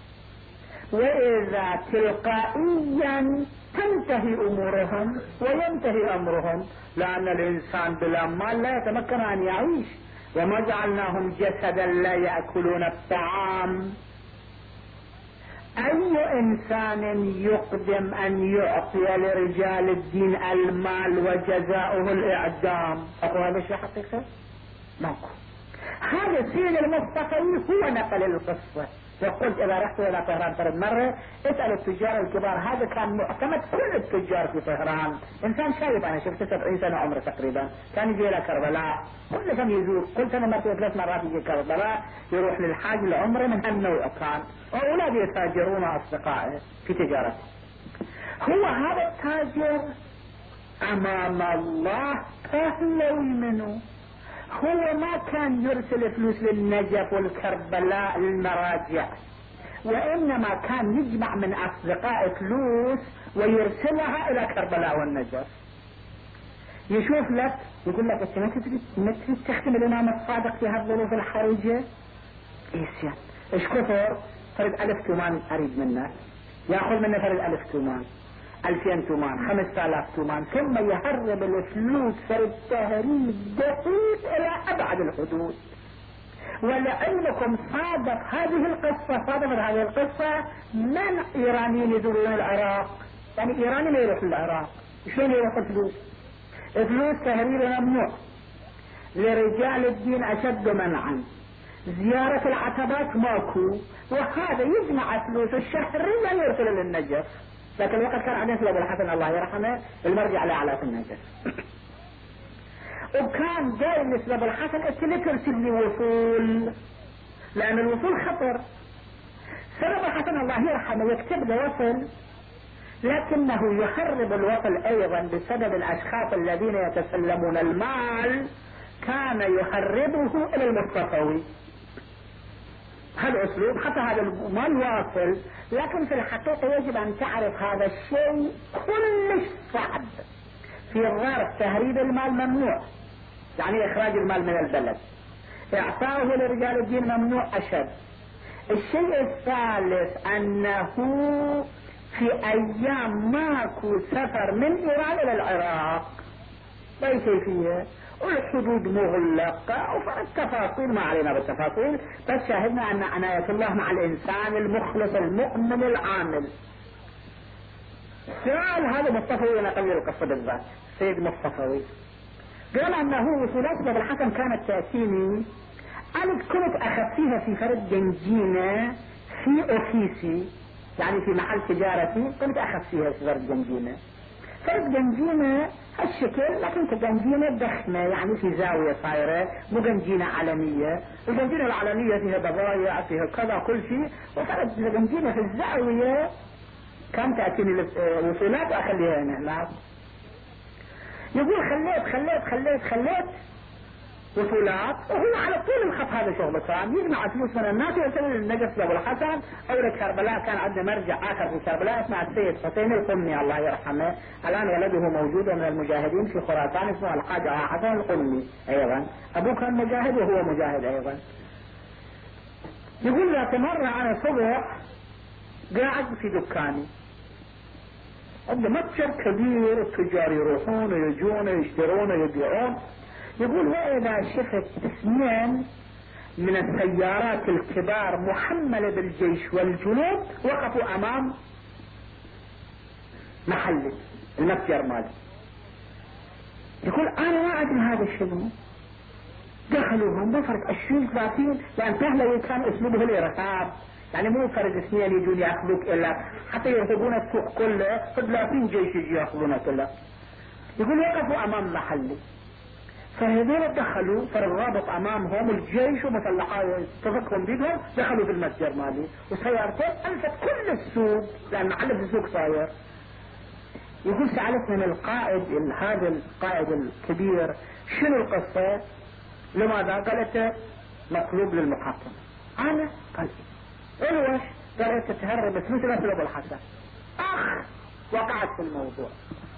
واذا تلقائيا تنتهي امورهم وينتهي امرهم، لان الانسان بلا مال لا يتمكن ان يعيش. وما جعلناهم جسدا لا يأكلون الطعام. اي انسان يقدم ان يعطي لرجال الدين المال وجزاؤه الاعدام، اقول هذا شيء حقيقي؟ ماكو. هذا السيد المصطفوي هو نقل القصة. وقلت اذا رحت الى طهران فرد مرة اسأل التجار الكبار، هذا كان معتمد كل التجار في طهران. انسان شايب، انا شفت سبعين سنة عمره تقريبا، كان يجي الى كربلاء كل سنة يزور، كل سنة مرتين ثلاث مرات يجي كربلاء يروح للحاج العمره من هالنوع كان، واولاد يتاجرون اصدقائه في تجارته. هو هذا التاجر امام الله اهلوا منه. هو ما كان يرسل فلوس للنجف والكربلاء للمراجع، وانما كان يجمع من اصدقاء فلوس ويرسلها الى كربلاء والنجف. يشوف لك يقول لك انت ما تريد تختم الامام الصادق في هالظروف الحرجه؟ ايش ايش كثر؟ فرد الف تومان اريد منه، ياخذ منه فرد الف تومان، الفين تومان، خمسة آلاف تومان، ثم يهرب الفلوس فرد تهريب دقيق الى ابعد الحدود. ولعلكم صادف هذه القصة، صادف هذه القصة من ايرانيين يدورون العراق، يعني ايراني ما يروح العراق، شلون يروح الفلوس؟ فلوس تهريب ممنوع، لرجال الدين اشد منعا، زيارة العتبات ماكو، وهذا يجمع فلوس الشهرية يرسل للنجف. لكن الوقت كان عندنا في ابو الحسن الله يرحمه المرجع لاعلى في النجف. وكان دائما مثل ابو الحسن انت لا ترسل لي وصول، لان الوصول خطر. سبب الحسن الله يرحمه يكتب له وصل، لكنه يخرب الوصل ايضا بسبب الاشخاص الذين يتسلمون المال، كان يخربه الى المصطفوي. هذا اسلوب، حتى هذا المال واصل، لكن في الحقيقة يجب ان تعرف هذا الشيء كلش صعب. في الظرف تهريب المال ممنوع، يعني اخراج المال من البلد، اعطائه لرجال الدين ممنوع اشد. الشيء الثالث انه في ايام ماكو سفر من ايران الى العراق، لا شيء فيها، والحدود مغلقة، والتفاصيل ما علينا بالتفاصيل، بس شاهدنا ان عناية الله مع الانسان المخلص المؤمن العامل. سؤال هذا مصطفوي نقل القصة بالذات، سيد مصطفوي قال انه وصولات ابو الحسن كانت تأتيني، انا كنت اخذتها في فرد جنجينة في اوفيسي، يعني في محل تجارتي كنت اخذتها في فرد جنجينة. فرد جنجينة هالشكل، لكن كجنجينة ضخمة، يعني في زاوية صايرة، مو جنجينة عالمية. الجنجينة العالمية فيها بضايع، فيها كذا كل شيء، وفرد جنجينة في الزاوية كان تأتيني الوصولات واخليها هنا. يقول خليت خليت خليت خليت وصولات، وهو على طول الخط هذا شغله صار يجمع فلوس من الناس ويرسل للنجف لابو الحسن او لكربلاء. كان عندنا مرجع اخر في كربلاء اسمه السيد حسين القمي الله يرحمه، الان ولده موجود من المجاهدين في خراسان اسمه الحاج حسن القمي ايضا، ابوه كان مجاهد وهو مجاهد ايضا. يقول ذات مرة انا صبح قاعد في دكاني، عنده متجر كبير، التجار يروحون ويجون ويشترون ويبيعون. يقول واذا شفت اثنين من السيارات الكبار محملة بالجيش والجنود وقفوا امام محلي المتجر مالي. يقول انا ما ادري هذا شنو، دخلوا هم بفرق عشرين ثلاثين، لان پهلوي كان اسلوبه الارهاب، يعني مو فرد اثنين يجون ياخذوك الا حتى يرهبون السوق كله، ثلاثين جيش يجي ياخذونه كله. يقول وقفوا امام محلي، فهذول دخلوا، فالرابط امامهم الجيش ومسلحات تفكهم بيدهم، دخلوا في المتجر مالي وسيارتين الفت كل السوق، لان محل في السوق صاير. يقول سألت من القائد هذا القائد الكبير شنو القصة؟ لماذا؟ قالت مطلوب للمحاكمة. انا قال الوش؟ قالت تتهرب فلوس مثل ابو الحسن. اخ وقعت في الموضوع.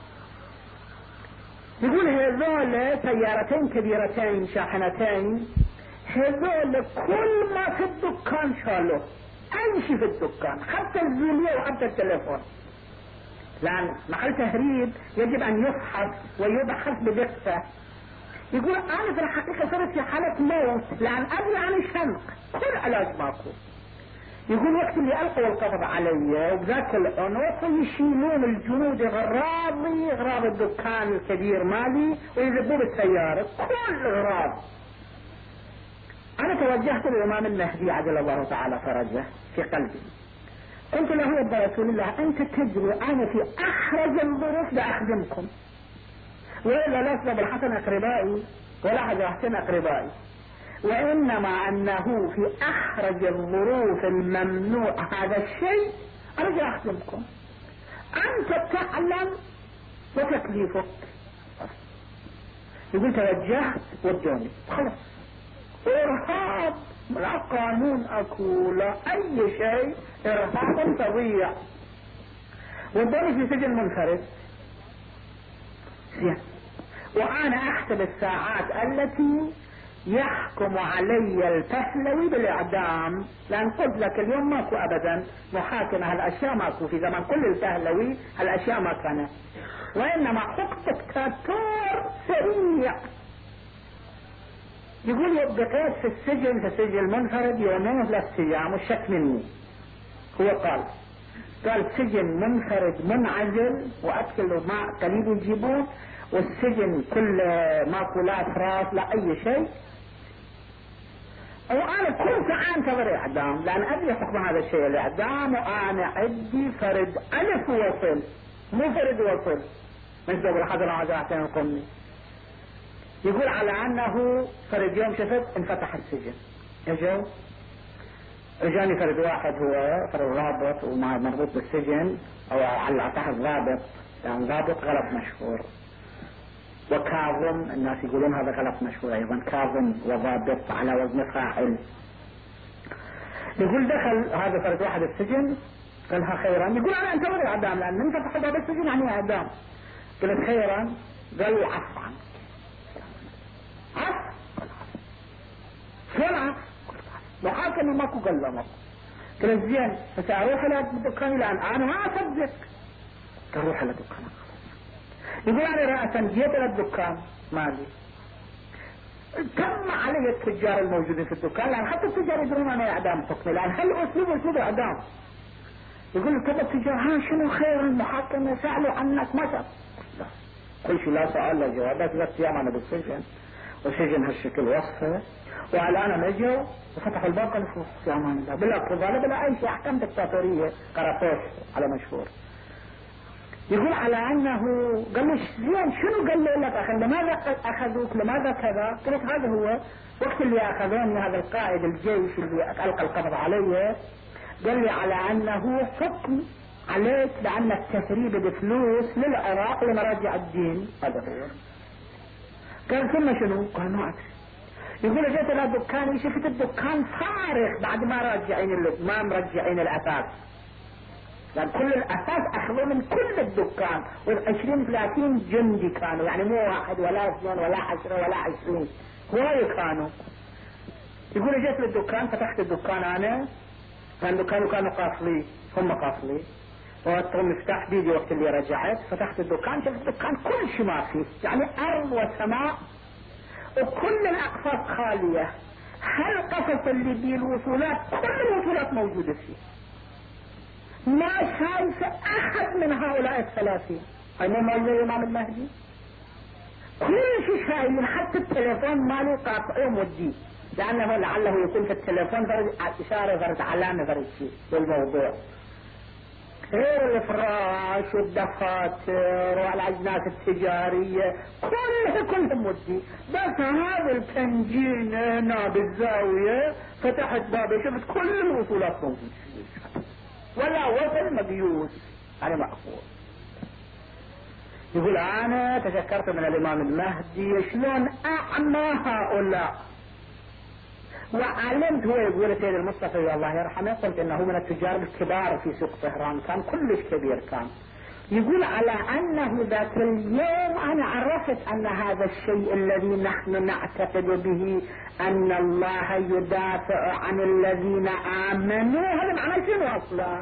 يقول هذول سيارتين كبيرتين شاحنتين، هذول كل ما في الدكان شالوه، اي شيء في الدكان، حتى الزولية وحتى التليفون، لان محل تهريب يجب ان يفحص ويبحث بدقة. يقول انا في الحقيقة صرت في حالة موت، لان ابني عن الشنق، كل علاج ماكو. يقول وقت اللي القوا القبض علي وبذاك العنف يشيلون الجنود غراضي، غراض الدكان الكبير مالي، ويذبوا بالسيارة كل غراض. انا توجهت للامام المهدي عجل الله تعالى فرجه في قلبي، قلت له يا رسول الله انت تدري انا في احرج الظروف لاخدمكم، والا لا اسبب الحسن اقربائي ولا حاجه احسن اقربائي، وانما انه في احرج الظروف الممنوع هذا الشيء ارجع اخدمكم. انت تعلم وتكليفك، يقول توجهت ودوني خلاص ارهاب، لا قانون اكو لا اي شيء، ارهاب فظيع. ودوني في سجن منفرد زين، وانا احسب الساعات التي يحكم علي الفهلوي بالاعدام، لان قلت لك اليوم ماكو ابدا محاكمة، هالاشياء ماكو في زمان كل الفهلوي، هالاشياء ما كانت، وانما حكم دكتاتور سريع. يقول بقيت في السجن، في السجن المنفرد يومين ثلاث ايام والشك مني. هو قال قال سجن منفرد منعزل واكل ماء قليل يجيبون، والسجن كله ماكو لا فراش لا اي شيء، وانا كل ساعة انتظر اعدام لان ادري حكم هذا الشيء الاعدام، وانا عندي فرد الف وصل مو فرد وصل مش دبر حضر عزاعتين القمي. يقول على انه فرد يوم شفت انفتح السجن، اجوا اجاني فرد واحد هو فرد ضابط وما مربوط بالسجن او على تحت ضابط، يعني ضابط غلط مشهور، وكاظم الناس يقولون هذا غلط مشهور ايضا، كاظم وضابط على وزن فاعل. يقول دخل هذا فرد واحد السجن قالها خيرا، يقول انا انتظر اعدام لان من فتح باب السجن يعني اعدام. قلت خيرا، قال عفوا عنك. عفوا شلون عفوا؟ محاكمة ماكو، قال له ماكو. قلت زين بس اروح الى الدكان الان، انا ما اصدق. اروح الى الدكان. يقول انا رأسا جيت الى الدكان مالي، كم علي التجار الموجودين في الدكان، لان حتى التجار يدرون انا اعدام حكمي، لان هل اسلوب اسلوب اعدام. يقول له كم التجار، ها شنو خير المحاكمة سألوا عنك ما سأل. كل شيء لا سؤال لا جوابات، ثلاث ايام انا بالسجن، والسجن هالشكل وصفه، وعلى انا نجوا وفتحوا الباب قالوا في امان الله بلا قضاء بلا اي شيء، احكام دكتاتورية قرطوش على مشهور. يقول على انه قال له زين شنو قال له لك اخي لماذا اخذوك لماذا كذا؟ قلت هذا هو وقت اللي اخذوني هذا القائد الجيش اللي القى القبض علي، قال لي على انه حكم عليك لان التسريب بفلوس للعراق لمراجع الدين. هذا هو. قال ثم شنو؟ قال ما ادري. يقول جيت الى دكاني شفت الدكان فارغ بعد ما راجعين ما مرجعين الاثاث، لأن كل الأساس أخذوا من كل الدكان، والعشرين ثلاثين جندي كانوا، يعني مو واحد ولا اثنين ولا عشرة ولا عشرين، هواي كانوا. يقول جيت للدكان فتحت الدكان أنا، كان دكانوا كانوا قافلي هم قافلي، وطول مفتاح بيدي وقت اللي رجعت فتحت الدكان شفت الدكان كل شيء ما فيه، يعني أرض وسماء وكل الأقفاص خالية، هالقفص اللي بيه الوصولات كل الوصولات موجودة فيه، ما شايف احد من هؤلاء الثلاثين. اي مو مال الامام المهدي كل شيء شايلين، حتى التليفون مالي قاطعه مودي، لانه لعله يكون في التليفون فرد اشاره فرد علامه فرد شيء بالموضوع، غير الفراش والدفاتر والاجناس التجاريه كلها كلهم مودي. بس هذا التنجين هنا بالزاويه فتحت بابي شفت كل الوصولات موجوده، ولا وصل مبيوس على مأخوذ. يقول انا تذكرت من الامام المهدي شلون اعمى هؤلاء، وعلمت هو يقول سيد المصطفى الله يرحمه، قلت انه من التجار الكبار في سوق طهران، كان كلش كبير كان. يقول على انه ذاك اليوم انا عرفت ان هذا الشيء الذي نحن نعتقد به ان الله يدافع عن الذين امنوا، هذا معنى شنو اصلا؟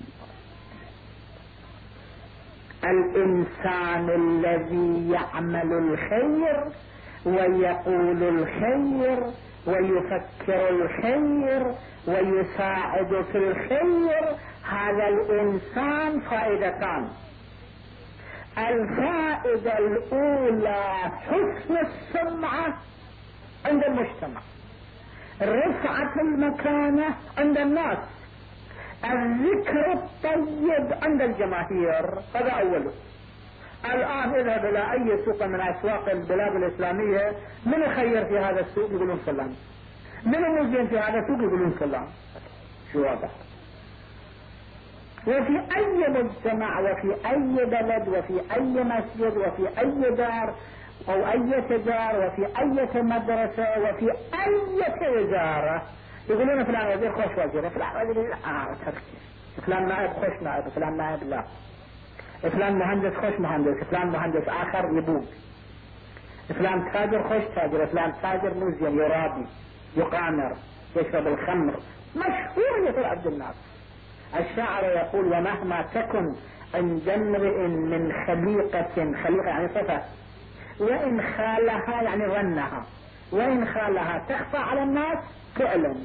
الانسان الذي يعمل الخير ويقول الخير ويفكر الخير ويساعد في الخير، هذا الانسان فائدتان. الفائدة الاولى حسن السمعة عند المجتمع، رفعة المكانة عند الناس، الذكر الطيب عند الجماهير، هذا اوله. الان اذهب الى اي سوق من اسواق البلاد الاسلامية، من يخير في هذا السوق يقولون فلان، من الموجين في هذا السوق يقولون فلان، شو واضح. وفي اي مجتمع وفي اي بلد وفي اي مسجد وفي اي دار أو أي تجار وفي أي مدرسة وفي أي وزارة يقولون فلان وزير خوش وزير، فلان وزير آه فلان نائب خوش نائب، فلان نائب لا، فلان مهندس خوش مهندس، فلان مهندس آخر يبوق، فلان تاجر خوش تاجر، فلان تاجر مزين يرابي يقامر يشرب الخمر، مشهور يطلع عبد الناس. الشاعر يقول ومهما تكن عند امرئ من خليقة، خليقة يعني صفة، وإن خالها يعني ظنها، وإن خالها تخفى على الناس تعلن.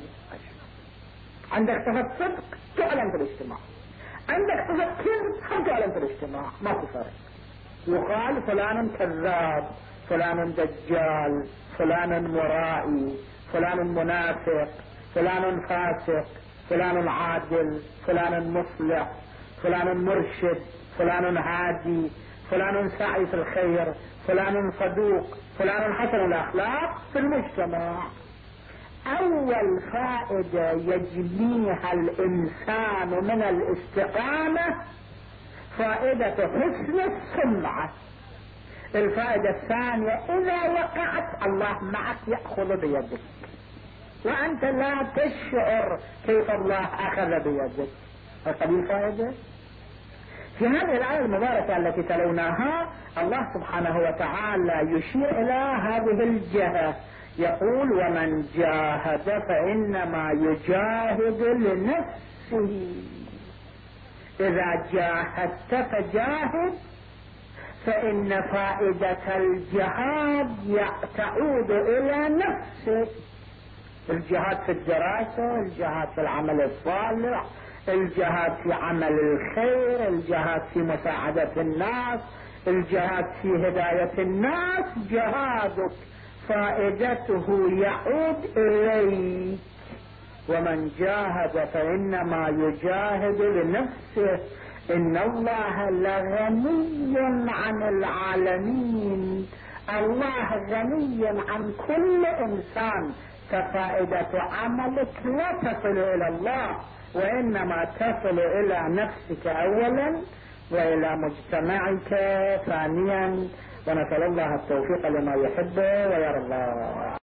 عندك صفة صدق تعلن في الاجتماع، عندك صفة كذب هم تعلن في الاجتماع، ما في فرق. يقال فلان كذاب، فلان دجال، فلان مرائي، فلان منافق، فلان فاسق، فلان عادل، فلان مصلح، فلان مرشد، فلان هادي، فلان سعي في الخير، فلان صدوق، فلان حسن الأخلاق في المجتمع. أول فائدة يجنيها الإنسان من الاستقامة فائدة حسن السمعة. الفائدة الثانية إذا وقعت الله معك يأخذ بيدك وأنت لا تشعر كيف الله أخذ بيدك. هذه الفائدة. في هذه الآية المباركة التي تلوناها الله سبحانه وتعالى يشير إلى هذه الجهة، يقول ومن جاهد فإنما يجاهد لنفسه. إذا جاهدت فجاهد، فإن فائدة الجهاد تعود إلى نفسك. الجهاد في الدراسة، الجهاد في العمل الصالح، الجهاد في عمل الخير، الجهاد في مساعدة الناس، الجهاد في هداية الناس، جهادك فائدته يعود إليك. ومن جاهد فإنما يجاهد لنفسه إن الله لغني عن العالمين. الله غني عن كل إنسان، ففائدة عملك لا تصل إلى الله وإنما تصل إلى نفسك أولا وإلى مجتمعك ثانيا. ونسأل الله التوفيق لما يحبه ويرضى.